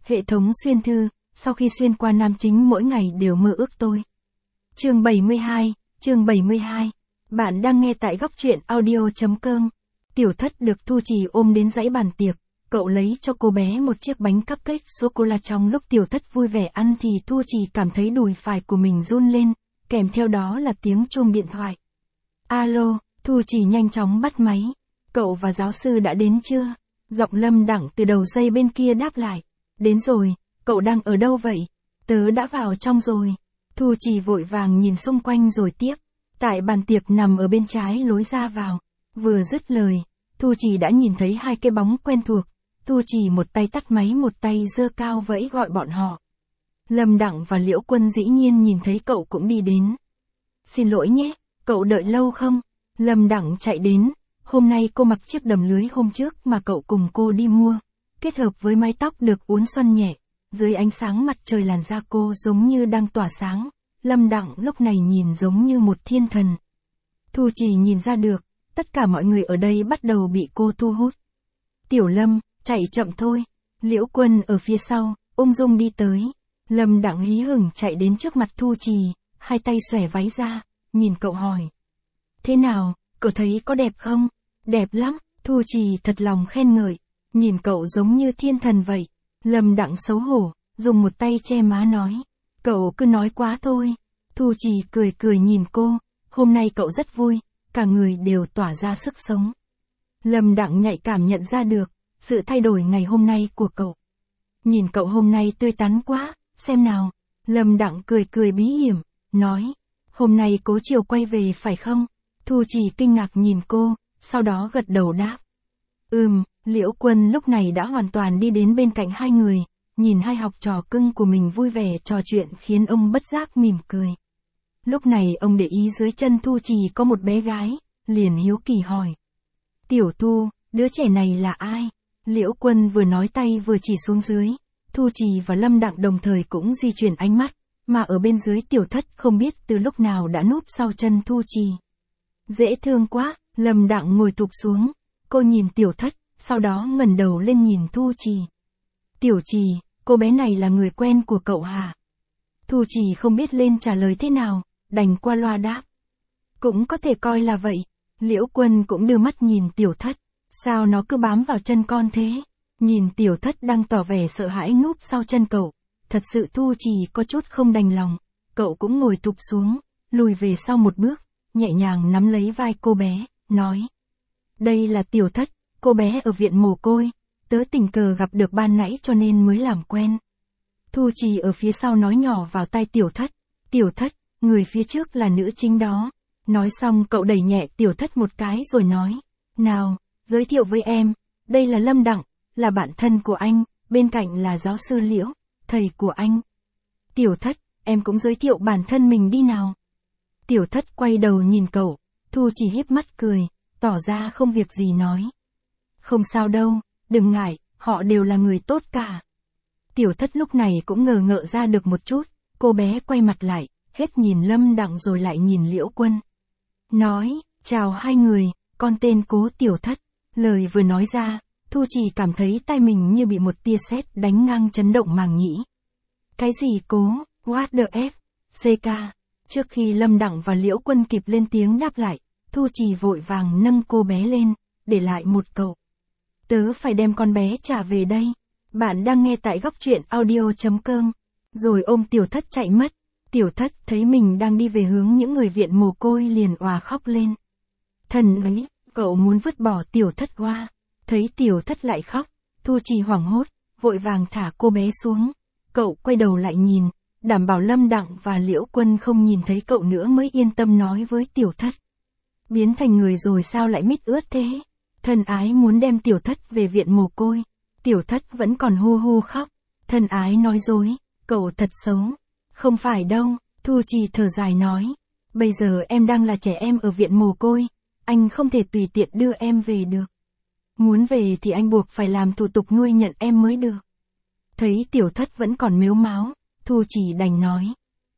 Hệ thống xuyên thư, sau khi xuyên qua nam chính mỗi ngày đều mơ ước tôi. Chương 72. Bạn đang nghe tại góc truyện audio.com. Tiểu Thất được Thu Trì ôm đến dãy bàn tiệc, cậu lấy cho cô bé một chiếc bánh cupcake sô-cô-la. Trong lúc Tiểu Thất vui vẻ ăn thì Thu Trì cảm thấy đùi phải của mình run lên, kèm theo đó là tiếng chuông điện thoại. Alo, Thu Trì nhanh chóng bắt máy. Cậu và giáo sư đã đến chưa? Giọng Lâm Đẳng từ đầu dây bên kia đáp lại. Đến rồi, cậu đang ở đâu vậy? Tớ đã vào trong rồi. Thu Trì vội vàng nhìn xung quanh rồi tiếp. Tại bàn tiệc nằm ở bên trái lối ra vào. Vừa dứt lời, Thu Trì đã nhìn thấy hai cái bóng quen thuộc. Thu Trì một tay tắt máy một tay giơ cao vẫy gọi bọn họ. Lâm Đẳng và Liễu Quân dĩ nhiên nhìn thấy cậu cũng đi đến. Xin lỗi nhé, cậu đợi lâu không? Lâm Đẳng chạy đến. Hôm nay cô mặc chiếc đầm lưới hôm trước mà cậu cùng cô đi mua. Kết hợp với mái tóc được uốn xoăn nhẹ. Dưới ánh sáng mặt trời làn da cô giống như đang tỏa sáng. Lâm Đẳng lúc này nhìn giống như một thiên thần. Thu Trì nhìn ra được, tất cả mọi người ở đây bắt đầu bị cô thu hút. Tiểu Lâm, chạy chậm thôi. Liễu Quân ở phía sau, ung dung đi tới. Lâm Đẳng hí hửng chạy đến trước mặt Thu Trì, hai tay xòe váy ra, nhìn cậu hỏi. Thế nào, cậu thấy có đẹp không? Đẹp lắm, Thu Trì thật lòng khen ngợi, nhìn cậu giống như thiên thần vậy. Lâm Đẳng xấu hổ, dùng một tay che má nói. Cậu cứ nói quá thôi. Thu Trì cười cười nhìn cô, hôm nay cậu rất vui, cả người đều tỏa ra sức sống. Lâm Đẳng nhạy cảm nhận ra được, sự thay đổi ngày hôm nay của cậu. Nhìn cậu hôm nay tươi tắn quá, xem nào. Lâm Đẳng cười cười bí hiểm, nói. Hôm nay cố chiều quay về phải không? Thu Trì kinh ngạc nhìn cô, sau đó gật đầu đáp. Liễu Quân lúc này đã hoàn toàn đi đến bên cạnh hai người, nhìn hai học trò cưng của mình vui vẻ trò chuyện khiến ông bất giác mỉm cười. Lúc này ông để ý dưới chân Thu Trì có một bé gái, liền hiếu kỳ hỏi. Tiểu Thu, đứa trẻ này là ai? Liễu Quân vừa nói tay vừa chỉ xuống dưới, Thu Trì và Lâm Đặng đồng thời cũng di chuyển ánh mắt, mà ở bên dưới Tiểu Thất không biết từ lúc nào đã núp sau chân Thu Trì. Dễ thương quá, Lâm Đặng ngồi thụp xuống, cô nhìn Tiểu Thất, sau đó ngẩng đầu lên nhìn Thu Trì. Tiểu Trì, cô bé này là người quen của cậu hả? Thu Trì không biết lên trả lời thế nào, đành qua loa đáp. Cũng có thể coi là vậy. Liễu Quân cũng đưa mắt nhìn Tiểu Thất, sao nó cứ bám vào chân con thế? Nhìn Tiểu Thất đang tỏ vẻ sợ hãi núp sau chân cậu, thật sự Thu Trì có chút không đành lòng, cậu cũng ngồi thụp xuống, lùi về sau một bước, nhẹ nhàng nắm lấy vai cô bé, nói. Đây là Tiểu Thất, cô bé ở viện mồ côi, tớ tình cờ gặp được ban nãy cho nên mới làm quen. Thu Trì ở phía sau nói nhỏ vào tai Tiểu Thất. Tiểu Thất, người phía trước là nữ chính đó. Nói xong cậu đẩy nhẹ Tiểu Thất một cái rồi nói. Nào, giới thiệu với em, đây là Lâm Đặng, là bạn thân của anh, bên cạnh là giáo sư Liễu, thầy của anh. Tiểu Thất, em cũng giới thiệu bản thân mình đi nào. Tiểu Thất quay đầu nhìn cậu, Thu Trì híp mắt cười, tỏ ra không việc gì nói. Không sao đâu, đừng ngại, họ đều là người tốt cả. Tiểu Thất lúc này cũng ngờ ngợ ra được một chút, cô bé quay mặt lại, hết nhìn Lâm Đặng rồi lại nhìn Liễu Quân. Nói, chào hai người, con tên Cố Tiểu Thất. Lời vừa nói ra, Thu Trì cảm thấy tai mình như bị một tia sét đánh ngang chấn động màng nhĩ. Cái gì Cố, what the F, CK. Trước khi Lâm Đặng và Liễu Quân kịp lên tiếng đáp lại, Thu Trì vội vàng nâng cô bé lên, để lại một câu. Tớ phải đem con bé trả về đây. Bạn đang nghe tại góc truyện audio.com. Rồi ôm Tiểu Thất chạy mất. Tiểu Thất thấy mình đang đi về hướng những người viện mồ côi liền òa khóc lên. Thần ấy, cậu muốn vứt bỏ Tiểu Thất qua. Thấy Tiểu Thất lại khóc, Thu Trì hoảng hốt, vội vàng thả cô bé xuống. Cậu quay đầu lại nhìn, đảm bảo Lâm Đặng và Liễu Quân không nhìn thấy cậu nữa mới yên tâm nói với Tiểu Thất. Biến thành người rồi sao lại mít ướt thế? Thân ái muốn đem Tiểu Thất về viện mồ côi. Tiểu Thất vẫn còn hu hu khóc. Thân ái nói dối, cậu thật xấu. Không phải đâu, Thu Trì thở dài nói. Bây giờ em đang là trẻ em ở viện mồ côi, anh không thể tùy tiện đưa em về được. Muốn về thì anh buộc phải làm thủ tục nuôi nhận em mới được. Thấy Tiểu Thất vẫn còn mếu máo, Thu Trì đành nói.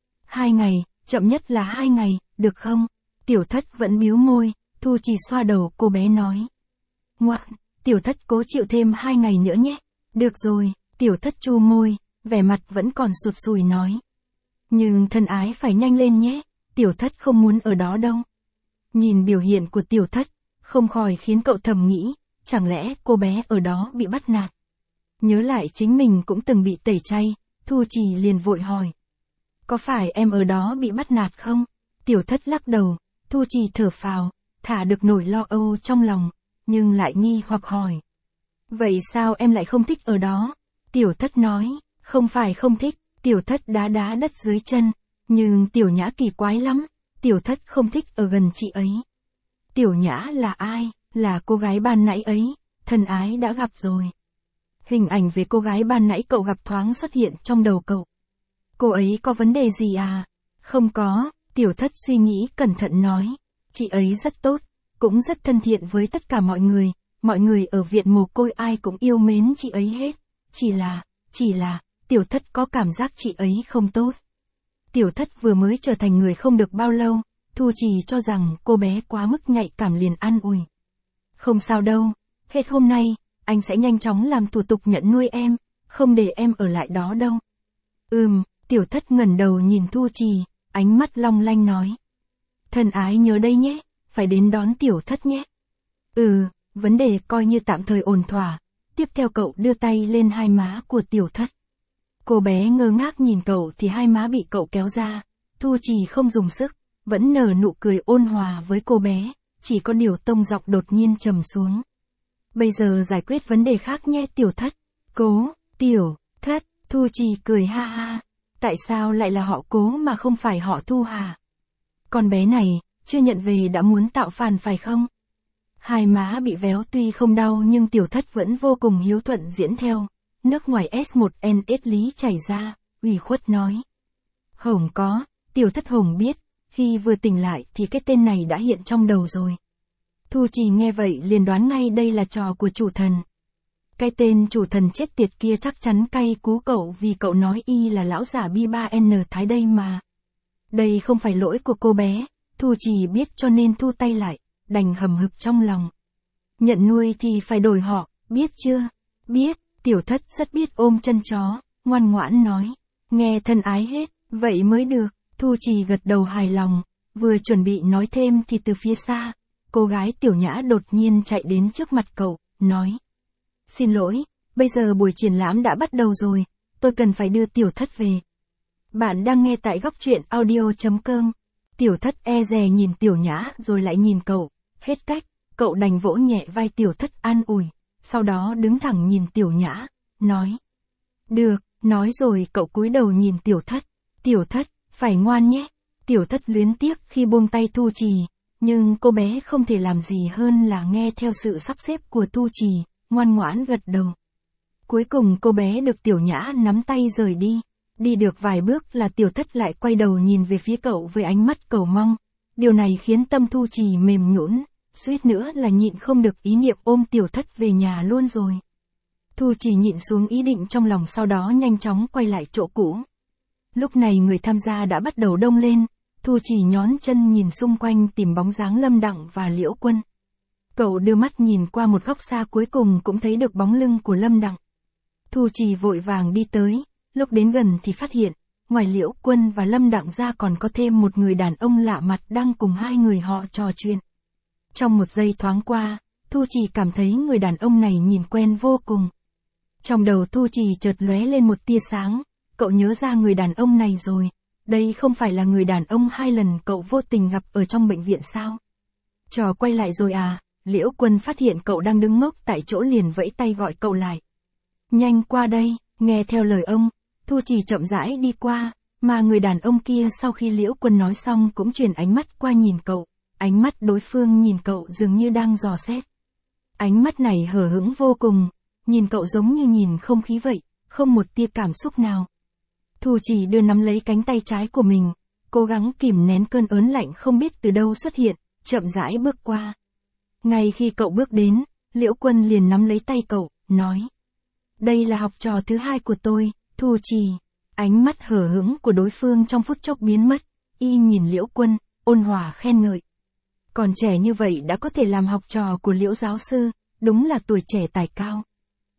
2 ngày, chậm nhất là 2 ngày, được không? Tiểu Thất vẫn bĩu môi, Thu Trì xoa đầu cô bé nói. Ngoan, Tiểu Thất cố chịu thêm 2 ngày nữa nhé. Được rồi, Tiểu thất chu môi, vẻ mặt vẫn còn sụt sùi nói. Nhưng thân ái phải nhanh lên nhé, tiểu thất không muốn ở đó đâu. Nhìn biểu hiện của tiểu thất, không khỏi khiến cậu thầm nghĩ, chẳng lẽ cô bé ở đó bị bắt nạt. Nhớ lại chính mình cũng từng bị tẩy chay, Thu Trì liền vội hỏi. Có phải em ở đó bị bắt nạt không? Tiểu thất lắc đầu, Thu Trì thở phào, thả được nỗi lo âu trong lòng, nhưng lại nghi hoặc hỏi. Vậy sao em lại không thích ở đó? Tiểu thất nói, không phải không thích, tiểu thất đá đá đất dưới chân, nhưng tiểu nhã kỳ quái lắm, tiểu thất không thích ở gần chị ấy. Tiểu nhã là ai? Là cô gái ban nãy ấy, thân ái đã gặp rồi. Hình ảnh về cô gái ban nãy cậu gặp thoáng xuất hiện trong đầu cậu. Cô ấy có vấn đề gì à? Không có, tiểu thất suy nghĩ cẩn thận nói. Chị ấy rất tốt, cũng rất thân thiện với tất cả mọi người ở viện mồ côi ai cũng yêu mến chị ấy hết. Chỉ là, tiểu thất có cảm giác chị ấy không tốt. Tiểu thất vừa mới trở thành người không được bao lâu, Thu Trì cho rằng cô bé quá mức nhạy cảm liền an ủi. Không sao đâu, hết hôm nay, anh sẽ nhanh chóng làm thủ tục nhận nuôi em, không để em ở lại đó đâu. Tiểu thất ngẩng đầu nhìn Thu Trì, ánh mắt long lanh nói. Thân ái nhớ đây nhé, phải đến đón tiểu thất nhé. Vấn đề coi như tạm thời ổn thỏa, tiếp theo cậu đưa tay lên hai má của tiểu thất. Cô bé ngơ ngác nhìn cậu thì hai má bị cậu kéo ra, Thu Trì không dùng sức, vẫn nở nụ cười ôn hòa với cô bé, chỉ có điều tông giọng đột nhiên trầm xuống. Bây giờ giải quyết vấn đề khác nhé tiểu thất. Cố, tiểu, thất, Thu Trì cười ha ha. Tại sao lại là họ Cố mà không phải họ Thu hả? Con bé này, chưa nhận về đã muốn tạo phản phải không? Hai má bị véo tuy không đau nhưng tiểu thất vẫn vô cùng hiếu thuận diễn theo. Nước ngoài S1NS lý chảy ra, ủy khuất nói. Hồng có, tiểu thất Hồng biết, khi vừa tỉnh lại thì cái tên này đã hiện trong đầu rồi. Thu Trì nghe vậy liền đoán ngay đây là trò của chủ thần. Cái tên chủ thần chết tiệt kia chắc chắn cay cú cậu vì cậu nói y là lão giả B3N Thái đây mà. Đây không phải lỗi của cô bé, Thu Trì biết cho nên thu tay lại, đành hầm hực trong lòng. Nhận nuôi thì phải đổi họ, biết chưa? Biết, tiểu thất rất biết ôm chân chó, ngoan ngoãn nói. Nghe thân ái hết, vậy mới được, Thu Trì gật đầu hài lòng, vừa chuẩn bị nói thêm thì từ phía xa, cô gái tiểu nhã đột nhiên chạy đến trước mặt cậu, nói. Xin lỗi, bây giờ buổi triển lãm đã bắt đầu rồi, tôi cần phải đưa tiểu thất về. Bạn đang nghe tại góc truyện audio.com. Tiểu thất e dè nhìn tiểu nhã rồi lại nhìn cậu, hết cách, cậu đành vỗ nhẹ vai tiểu thất an ủi, sau đó đứng thẳng nhìn tiểu nhã, nói. Được, nói rồi cậu cúi đầu nhìn tiểu thất, phải ngoan nhé. Tiểu thất luyến tiếc khi buông tay Thu Trì, nhưng cô bé không thể làm gì hơn là nghe theo sự sắp xếp của Thu Trì, ngoan ngoãn gật đầu. Cuối cùng cô bé được tiểu nhã nắm tay rời đi. Đi được vài bước là tiểu thất lại quay đầu nhìn về phía cậu với ánh mắt cầu mong. Điều này khiến tâm Thu Trì mềm nhũn, suýt nữa là nhịn không được ý niệm ôm tiểu thất về nhà luôn rồi. Thu Trì nhịn xuống ý định trong lòng sau đó nhanh chóng quay lại chỗ cũ. Lúc này người tham gia đã bắt đầu đông lên, Thu Trì nhón chân nhìn xung quanh tìm bóng dáng Lâm Đặng và Liễu Quân. Cậu đưa mắt nhìn qua một góc xa cuối cùng cũng thấy được bóng lưng của Lâm Đặng. Thu Trì vội vàng đi tới, lúc đến gần thì phát hiện, ngoài Liễu Quân và Lâm Đặng ra còn có thêm một người đàn ông lạ mặt đang cùng hai người họ trò chuyện. Trong một giây thoáng qua, Thu Trì cảm thấy người đàn ông này nhìn quen vô cùng. Trong đầu Thu Trì chợt lóe lên một tia sáng, cậu nhớ ra người đàn ông này rồi, đây không phải là người đàn ông hai lần cậu vô tình gặp ở trong bệnh viện sao? Trò quay lại rồi à? Liễu Quân phát hiện cậu đang đứng ngốc tại chỗ liền vẫy tay gọi cậu lại. Nhanh qua đây, nghe theo lời ông, Thu Trì chậm rãi đi qua, mà người đàn ông kia sau khi Liễu Quân nói xong cũng chuyển ánh mắt qua nhìn cậu, ánh mắt đối phương nhìn cậu dường như đang dò xét. Ánh mắt này hờ hững vô cùng, nhìn cậu giống như nhìn không khí vậy, không một tia cảm xúc nào. Thu Trì đưa nắm lấy cánh tay trái của mình, cố gắng kìm nén cơn ớn lạnh không biết từ đâu xuất hiện, chậm rãi bước qua. Ngay khi cậu bước đến, Liễu Quân liền nắm lấy tay cậu, nói. Đây là học trò thứ hai của tôi, Thu Trì. Ánh mắt hờ hững của đối phương trong phút chốc biến mất, y nhìn Liễu Quân, ôn hòa khen ngợi. Còn trẻ như vậy đã có thể làm học trò của Liễu giáo sư, đúng là tuổi trẻ tài cao.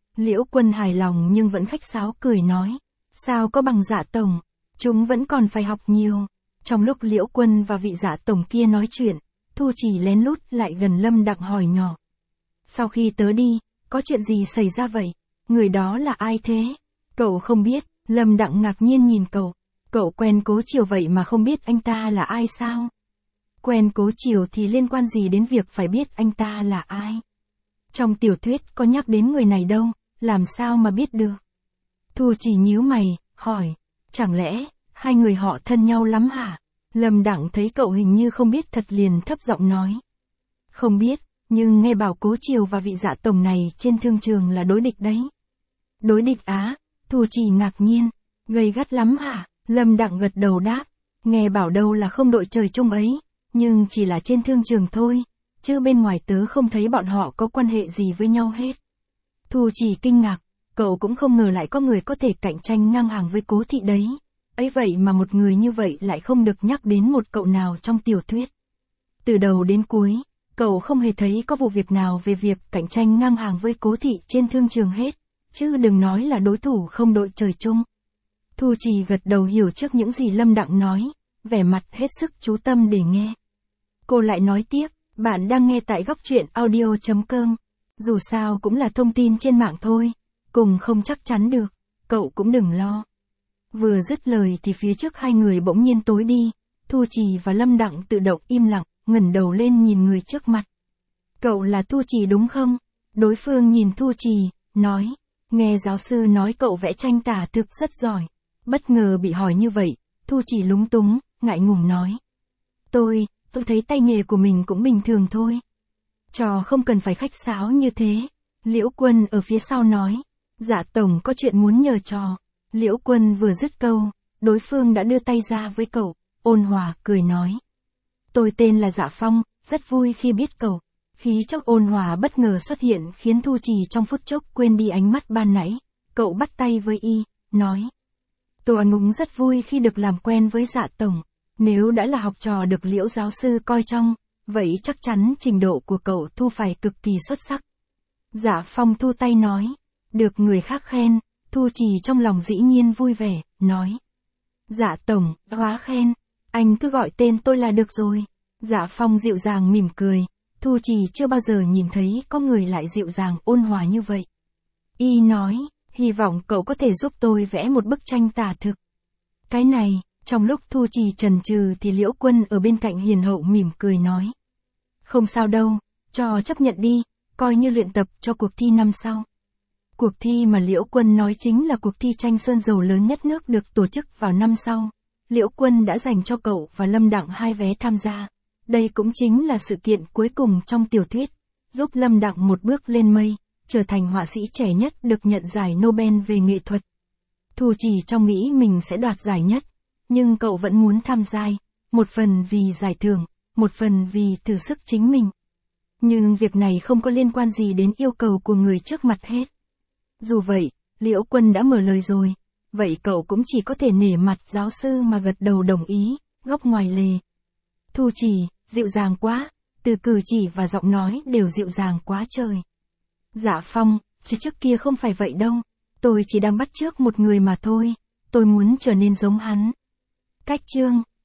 Liễu Quân hài lòng nhưng vẫn khách sáo cười nói. Sao có bằng Dạ tổng, chúng vẫn còn phải học nhiều. Trong lúc Liễu Quân và vị Dạ tổng kia nói chuyện, Thu Chỉ lén lút lại gần Lâm Đặng hỏi nhỏ. Sau khi tớ đi, có chuyện gì xảy ra vậy? Người đó là ai thế? Cậu không biết. Lâm Đặng ngạc nhiên nhìn cậu. Cậu quen Cố Chiều vậy mà không biết anh ta là ai sao? Quen Cố Chiều thì liên quan gì đến việc phải biết anh ta là ai? Trong tiểu thuyết có nhắc đến người này đâu, làm sao mà biết được? Thu Chỉ nhíu mày, hỏi. Chẳng lẽ, hai người họ thân nhau lắm hả? Lâm Đặng thấy cậu hình như không biết thật liền thấp giọng nói. Không biết, nhưng nghe bảo Cố Chiều và vị Dạ tổng này trên thương trường là đối địch đấy. Đối địch á? Thu Chỉ ngạc nhiên. Gay gắt lắm hả? Lâm Đặng gật đầu đáp. Nghe bảo đâu là không đội trời chung ấy, nhưng chỉ là trên thương trường thôi, chứ bên ngoài tớ không thấy bọn họ có quan hệ gì với nhau hết. Thu Chỉ kinh ngạc, cậu cũng không ngờ lại có người có thể cạnh tranh ngang hàng với Cố thị đấy. Ấy vậy mà một người như vậy lại không được nhắc đến một cậu nào trong tiểu thuyết. Từ đầu đến cuối, cậu không hề thấy có vụ việc nào về việc cạnh tranh ngang hàng với Cố thị trên thương trường hết, chứ đừng nói là đối thủ không đội trời chung. Thu Chỉ gật đầu hiểu trước những gì Lâm Đặng nói, vẻ mặt hết sức chú tâm để nghe. Cô lại nói tiếp, bạn đang nghe tại Góc Truyện Audio.com. Dù sao cũng là thông tin trên mạng thôi, cùng không chắc chắn được, cậu cũng đừng lo. Vừa dứt lời thì phía trước hai người bỗng nhiên tối đi, Thu Chỉ và Lâm Đặng tự động im lặng, ngẩng đầu lên nhìn người trước mặt. Cậu là Thu Chỉ đúng không? Đối phương nhìn Thu Chỉ, nói, nghe giáo sư nói cậu vẽ tranh tả thực rất giỏi. Bất ngờ bị hỏi như vậy, Thu Chỉ lúng túng, ngại ngùng nói. Tôi thấy tay nghề của mình cũng bình thường thôi. Trò không cần phải khách sáo như thế. Liễu Quân ở phía sau nói. Dạ tổng có chuyện muốn nhờ trò. Liễu Quân vừa dứt câu, đối phương đã đưa tay ra với cậu, ôn hòa cười nói. Tôi tên là Dạ Phong, rất vui khi biết cậu. Khí chất ôn hòa bất ngờ xuất hiện khiến Thu Chỉ trong phút chốc quên đi ánh mắt ban nãy. Cậu bắt tay với y, nói. Tôi cũng rất vui khi được làm quen với Dạ tổng. Nếu đã là học trò được Liễu giáo sư coi trọng, vậy chắc chắn trình độ của cậu Thu phải cực kỳ xuất sắc. Dạ Phong thu tay nói. Được người khác khen, Thu Chỉ trong lòng dĩ nhiên vui vẻ, nói. Dạ tổng, hóa khen. Anh cứ gọi tên tôi là được rồi. Dạ Phong dịu dàng mỉm cười. Thu Chỉ chưa bao giờ nhìn thấy có người lại dịu dàng ôn hòa như vậy. Y nói. Hy vọng cậu có thể giúp tôi vẽ một bức tranh tả thực. Cái này, trong lúc Thu Chỉ chần chừ thì Liễu Quân ở bên cạnh hiền hậu mỉm cười nói. Không sao đâu, cho chấp nhận đi, coi như luyện tập cho cuộc thi năm sau. Cuộc thi mà Liễu Quân nói chính là cuộc thi tranh sơn dầu lớn nhất nước được tổ chức vào năm sau. Liễu Quân đã dành cho cậu và Lâm Đặng 2 vé tham gia. Đây cũng chính là sự kiện cuối cùng trong tiểu thuyết, giúp Lâm Đặng một bước lên mây, trở thành họa sĩ trẻ nhất được nhận giải Nobel về nghệ thuật. Thu Chỉ trong nghĩ mình sẽ đoạt giải nhất, nhưng cậu vẫn muốn tham gia, một phần vì giải thưởng, một phần vì thử sức chính mình. Nhưng việc này không có liên quan gì đến yêu cầu của người trước mặt hết. Dù vậy, Liễu Quân đã mở lời rồi, vậy cậu cũng chỉ có thể nể mặt giáo sư mà gật đầu đồng ý, góc ngoài lề. Thu Chỉ, dịu dàng quá, từ cử chỉ và giọng nói đều dịu dàng quá trời. Dạ Phong, chứ trước kia không phải vậy đâu, tôi chỉ đang bắt chước một người mà thôi, tôi muốn trở nên giống hắn. Cách chương